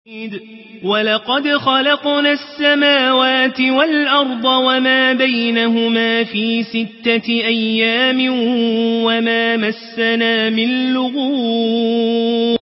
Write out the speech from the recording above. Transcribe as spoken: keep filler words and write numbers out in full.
ولقد خلقنا السماوات والأرض وما بينهما في ستة أيام وما مسنا من لغوب